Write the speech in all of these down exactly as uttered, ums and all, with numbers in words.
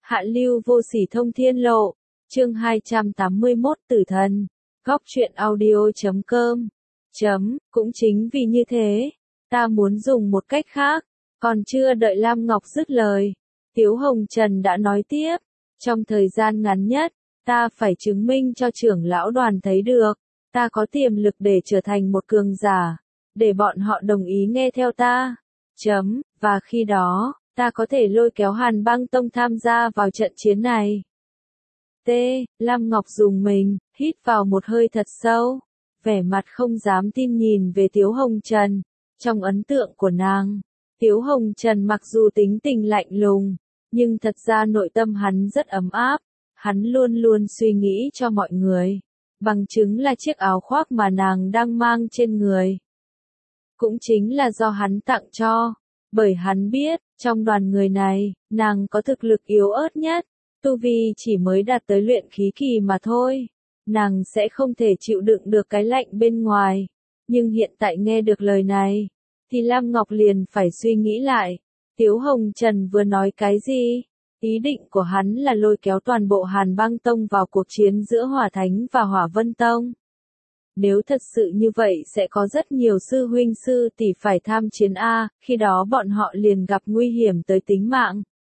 Hạ lưu vô sỉ thông thiên lộ, chương hai trăm tám mươi mốt tử thần, góc truyện audio chấm com, chấm, cũng chính vì như thế, ta muốn dùng một cách khác, còn chưa đợi Lam Ngọc dứt lời, Tiếu Hồng Trần đã nói tiếp, trong thời gian ngắn nhất, ta phải chứng minh cho trưởng lão đoàn thấy được, ta có tiềm lực để trở thành một cường giả, để bọn họ đồng ý nghe theo ta, chấm, và khi đó, ta có thể lôi kéo Hàn Băng Tông tham gia vào trận chiến này. T. Lam Ngọc dùng mình, hít vào một hơi thật sâu, vẻ mặt không dám tin nhìn về Tiếu Hồng Trần. Trong ấn tượng của nàng, Tiếu Hồng Trần mặc dù tính tình lạnh lùng, nhưng thật ra nội tâm hắn rất ấm áp, hắn luôn luôn suy nghĩ cho mọi người, bằng chứng là chiếc áo khoác mà nàng đang mang trên người. Cũng chính là do hắn tặng cho. Bởi hắn biết, trong đoàn người này, nàng có thực lực yếu ớt nhất, tu vi chỉ mới đạt tới luyện khí kỳ mà thôi. Nàng sẽ không thể chịu đựng được cái lạnh bên ngoài. Nhưng hiện tại nghe được lời này, thì Lam Ngọc liền phải suy nghĩ lại. Tiếu Hồng Trần vừa nói cái gì? Ý định của hắn là lôi kéo toàn bộ Hàn Băng Tông vào cuộc chiến giữa Hỏa Thánh và Hỏa Vân Tông. Nếu thật sự như vậy sẽ có rất nhiều sư huynh sư tỷ phải tham chiến A, khi đó bọn họ liền gặp nguy hiểm tới tính mạng.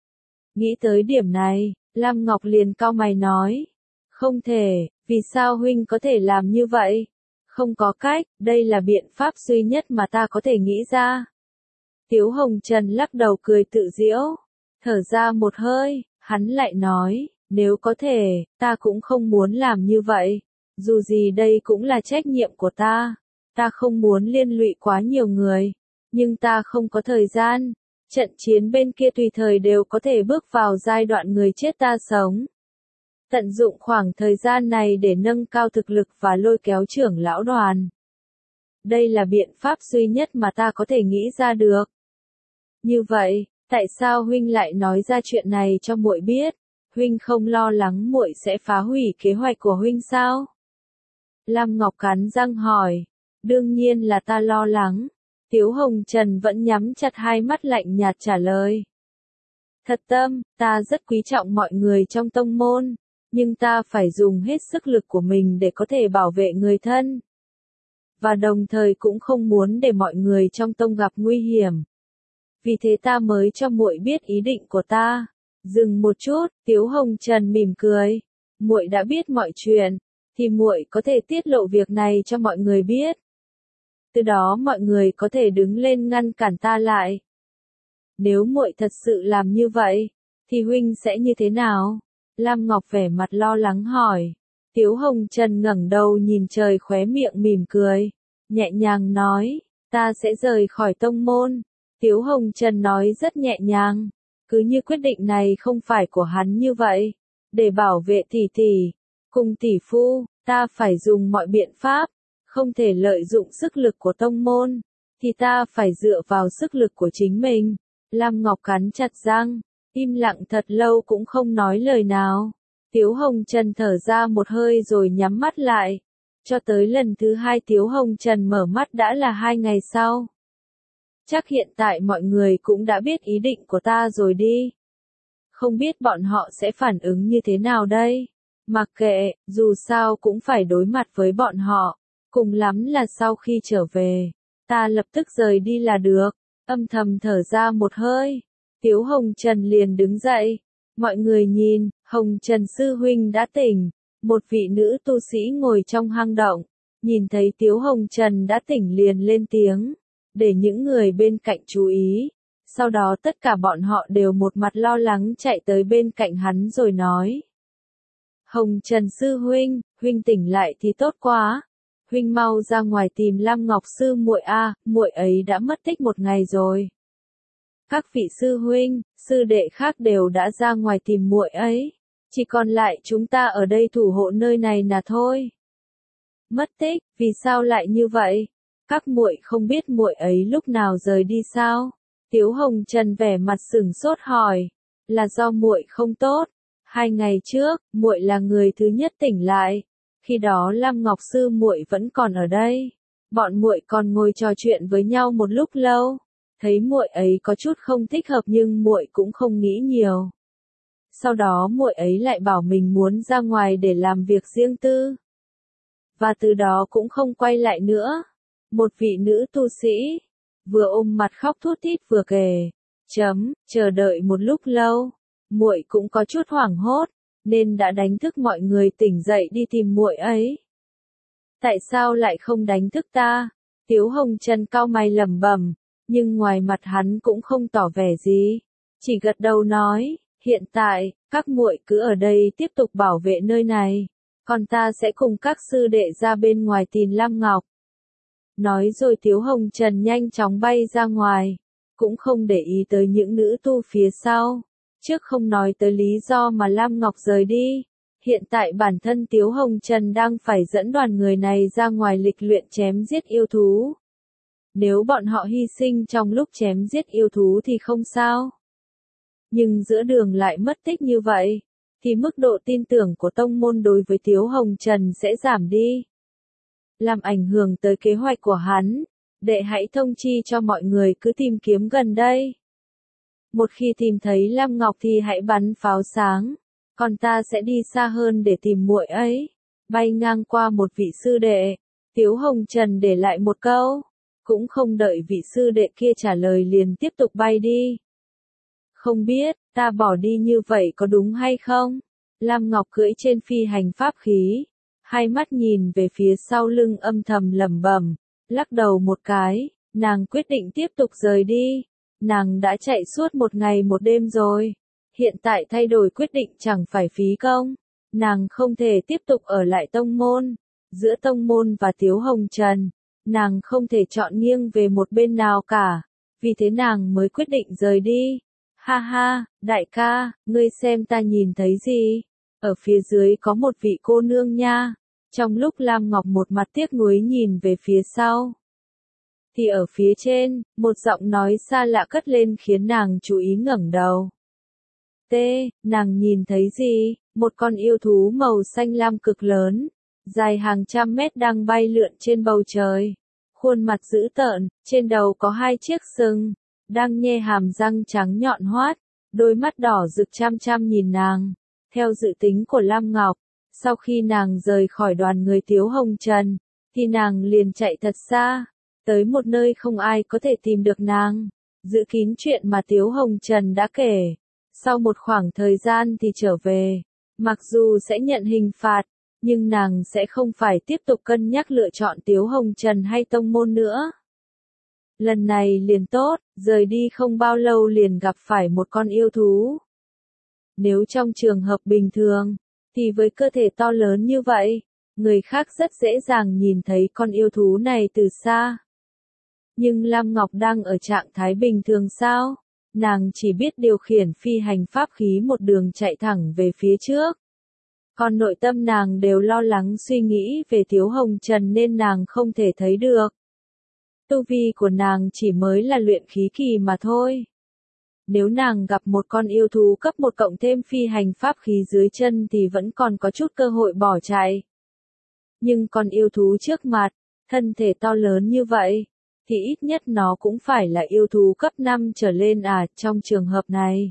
Nghĩ tới điểm này, Lam Ngọc liền cau mày nói. Không thể, vì sao huynh có thể làm như vậy? Không có cách, đây là biện pháp duy nhất mà ta có thể nghĩ ra. Tiếu Hồng Trần lắc đầu cười tự giễu, thở ra một hơi, hắn lại nói, nếu có thể, ta cũng không muốn làm như vậy. Dù gì đây cũng là trách nhiệm của ta, ta không muốn liên lụy quá nhiều người, nhưng ta không có thời gian, trận chiến bên kia tùy thời đều có thể bước vào giai đoạn người chết ta sống. Tận dụng khoảng thời gian này để nâng cao thực lực và lôi kéo trưởng lão đoàn. Đây là biện pháp duy nhất mà ta có thể nghĩ ra được. Như vậy, tại sao huynh lại nói ra chuyện này cho muội biết? Huynh không lo lắng muội sẽ phá hủy kế hoạch của huynh sao? Lam Ngọc cắn răng hỏi, đương nhiên là ta lo lắng. Tiếu Hồng Trần vẫn nhắm chặt hai mắt lạnh nhạt trả lời. Thật tâm, ta rất quý trọng mọi người trong tông môn, nhưng ta phải dùng hết sức lực của mình để có thể bảo vệ người thân. Và đồng thời cũng không muốn để mọi người trong tông gặp nguy hiểm. Vì thế ta mới cho muội biết ý định của ta. Dừng một chút, Tiếu Hồng Trần mỉm cười. Muội đã biết mọi chuyện, thì muội có thể tiết lộ việc này cho mọi người biết. Từ đó mọi người có thể đứng lên ngăn cản ta lại. Nếu muội thật sự làm như vậy, thì huynh sẽ như thế nào? Lam Ngọc vẻ mặt lo lắng hỏi. Tiếu Hồng Trần ngẩng đầu nhìn trời khóe miệng mỉm cười, nhẹ nhàng nói, ta sẽ rời khỏi tông môn. Tiếu Hồng Trần nói rất nhẹ nhàng, cứ như quyết định này không phải của hắn như vậy. Để bảo vệ tỷ tỷ, cùng tỷ phu, ta phải dùng mọi biện pháp, không thể lợi dụng sức lực của tông môn, thì ta phải dựa vào sức lực của chính mình. Lam Ngọc cắn chặt răng, im lặng thật lâu cũng không nói lời nào. Tiếu Hồng Trần thở ra một hơi rồi nhắm mắt lại. Cho tới lần thứ hai Tiếu Hồng Trần mở mắt đã là hai ngày sau. Chắc hiện tại mọi người cũng đã biết ý định của ta rồi đi. Không biết bọn họ sẽ phản ứng như thế nào đây? Mặc kệ, dù sao cũng phải đối mặt với bọn họ. Cùng lắm là sau khi trở về, ta lập tức rời đi là được. Âm thầm thở ra một hơi, Tiếu Hồng Trần liền đứng dậy. Mọi người nhìn, Hồng Trần sư huynh đã tỉnh. Một vị nữ tu sĩ ngồi trong hang động, nhìn thấy Tiếu Hồng Trần đã tỉnh liền lên tiếng, để những người bên cạnh chú ý. Sau đó tất cả bọn họ đều một mặt lo lắng chạy tới bên cạnh hắn rồi nói. Hồng Trần sư huynh, huynh tỉnh lại thì tốt quá. Huynh mau ra ngoài tìm Lam Ngọc sư muội a, muội ấy đã mất tích một ngày rồi. Các vị sư huynh, sư đệ khác đều đã ra ngoài tìm muội ấy, chỉ còn lại chúng ta ở đây thủ hộ nơi này là thôi. Mất tích, vì sao lại như vậy? Các muội không biết muội ấy lúc nào rời đi sao? Tiếu Hồng Trần vẻ mặt sửng sốt hỏi, là do muội không tốt. Hai ngày trước, muội là người thứ nhất tỉnh lại. Khi đó Lam Ngọc sư muội vẫn còn ở đây. Bọn muội còn ngồi trò chuyện với nhau một lúc lâu. Thấy muội ấy có chút không thích hợp nhưng muội cũng không nghĩ nhiều. sau đó muội ấy lại bảo mình muốn ra ngoài để làm việc riêng tư. Và từ đó cũng không quay lại nữa. Một vị nữ tu sĩ, vừa ôm mặt khóc thút thít vừa kể, chấm, chờ đợi một lúc lâu, muội cũng có chút hoảng hốt, nên đã đánh thức mọi người tỉnh dậy đi tìm muội ấy. Tại sao lại không đánh thức ta? Tiếu Hồng Trần cau mày lẩm bẩm, nhưng ngoài mặt hắn cũng không tỏ vẻ gì, chỉ gật đầu nói, hiện tại, các muội cứ ở đây tiếp tục bảo vệ nơi này, còn ta sẽ cùng các sư đệ ra bên ngoài tìm Lam Ngọc. Nói rồi Tiếu Hồng Trần nhanh chóng bay ra ngoài, cũng không để ý tới những nữ tu phía sau. Trước không nói tới lý do mà Lam Ngọc rời đi, hiện tại bản thân Tiếu Hồng Trần đang phải dẫn đoàn người này ra ngoài lịch luyện chém giết yêu thú. Nếu bọn họ hy sinh trong lúc chém giết yêu thú thì không sao. Nhưng giữa đường lại mất tích như vậy, thì mức độ tin tưởng của tông môn đối với Tiếu Hồng Trần sẽ giảm đi. Làm ảnh hưởng tới kế hoạch của hắn, đệ hãy thông chi cho mọi người cứ tìm kiếm gần đây. Một khi tìm thấy Lam Ngọc thì hãy bắn pháo sáng, còn ta sẽ đi xa hơn để tìm muội ấy. Bay ngang qua một vị sư đệ, Tiếu Hồng Trần để lại một câu, cũng không đợi vị sư đệ kia trả lời liền tiếp tục bay đi. Không biết, ta bỏ đi như vậy có đúng hay không? Lam Ngọc cưỡi trên phi hành pháp khí, hai mắt nhìn về phía sau lưng âm thầm lẩm bẩm, lắc đầu một cái, nàng quyết định tiếp tục rời đi. Nàng đã chạy suốt một ngày một đêm rồi, hiện tại thay đổi quyết định chẳng phải phí công. Nàng không thể tiếp tục ở lại tông môn, giữa tông môn và Tiếu Hồng Trần, nàng không thể chọn nghiêng về một bên nào cả, vì thế nàng mới quyết định rời đi. Ha ha, đại ca, ngươi xem ta nhìn thấy gì? Ở phía dưới có một vị cô nương nha. Trong lúc Lam Ngọc một mặt tiếc nuối nhìn về phía sau, thì ở phía trên, một giọng nói xa lạ cất lên khiến nàng chú ý ngẩng đầu. T, nàng nhìn thấy gì? Một con yêu thú màu xanh lam cực lớn, dài hàng trăm mét đang bay lượn trên bầu trời. Khuôn mặt dữ tợn, trên đầu có hai chiếc sừng, đang nhe hàm răng trắng nhọn hoắt, đôi mắt đỏ rực chăm chăm nhìn nàng. Theo dự tính của Lam Ngọc, sau khi nàng rời khỏi đoàn người Tiếu Hồng Trần, thì nàng liền chạy thật xa, tới một nơi không ai có thể tìm được nàng. Giữ kín chuyện mà Tiếu Hồng Trần đã kể, sau một khoảng thời gian thì trở về. Mặc dù sẽ nhận hình phạt, nhưng nàng sẽ không phải tiếp tục cân nhắc lựa chọn Tiếu Hồng Trần hay tông môn nữa. Lần này liền tốt, rời đi không bao lâu liền gặp phải một con yêu thú. Nếu trong trường hợp bình thường, thì với cơ thể to lớn như vậy, người khác rất dễ dàng nhìn thấy con yêu thú này từ xa. Nhưng Lam Ngọc đang ở trạng thái bình thường sao? Nàng chỉ biết điều khiển phi hành pháp khí một đường chạy thẳng về phía trước. Còn nội tâm nàng đều lo lắng suy nghĩ về Tiếu Hồng Trần nên nàng không thể thấy được. Tu vi của nàng chỉ mới là luyện khí kỳ mà thôi. Nếu nàng gặp một con yêu thú cấp một cộng thêm phi hành pháp khí dưới chân thì vẫn còn có chút cơ hội bỏ chạy. Nhưng con yêu thú trước mặt, thân thể to lớn như vậy, thì ít nhất nó cũng phải là yêu thú cấp năm trở lên à, trong trường hợp này.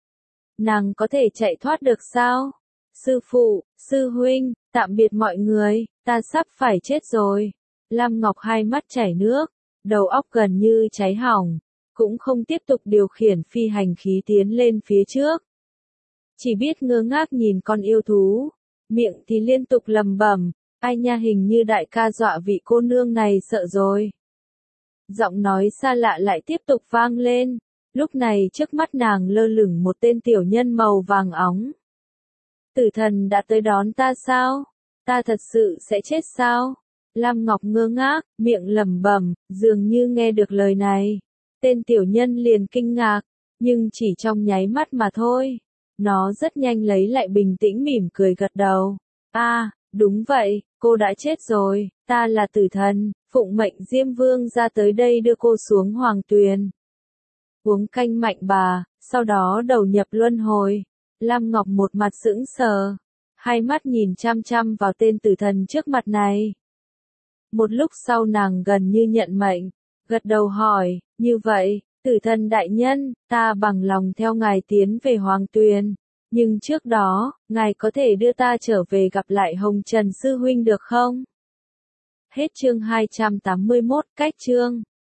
Nàng có thể chạy thoát được sao? Sư phụ, sư huynh, tạm biệt mọi người, ta sắp phải chết rồi. Lam Ngọc hai mắt chảy nước, đầu óc gần như cháy hỏng, cũng không tiếp tục điều khiển phi hành khí tiến lên phía trước. Chỉ biết ngơ ngác nhìn con yêu thú, miệng thì liên tục lầm bẩm, ai nha, hình như đại ca dọa vị cô nương này sợ rồi. Giọng nói xa lạ lại tiếp tục vang lên, lúc này trước mắt nàng lơ lửng một tên tiểu nhân màu vàng óng. Tử thần đã tới đón ta sao? Ta thật sự sẽ chết sao? Lam Ngọc ngơ ngác, miệng lẩm bẩm, dường như nghe được lời này. Tên tiểu nhân liền kinh ngạc, nhưng chỉ trong nháy mắt mà thôi. Nó rất nhanh lấy lại bình tĩnh mỉm cười gật đầu. À, đúng vậy, cô đã chết rồi, ta là tử thần, phụng mệnh Diêm Vương ra tới đây đưa cô xuống Hoàng Tuyền. Uống canh mạnh bà, sau đó đầu nhập luân hồi. Lam Ngọc một mặt sững sờ, hai mắt nhìn chăm chăm vào tên tử thần trước mặt này. Một lúc sau nàng gần như nhận mệnh, gật đầu hỏi, như vậy, tử thần đại nhân, ta bằng lòng theo ngài tiến về Hoàng Tuyền. Nhưng trước đó, ngài có thể đưa ta trở về gặp lại Hồng Trần Sư Huynh được không? Hết chương hai trăm tám mươi mốt, cách chương.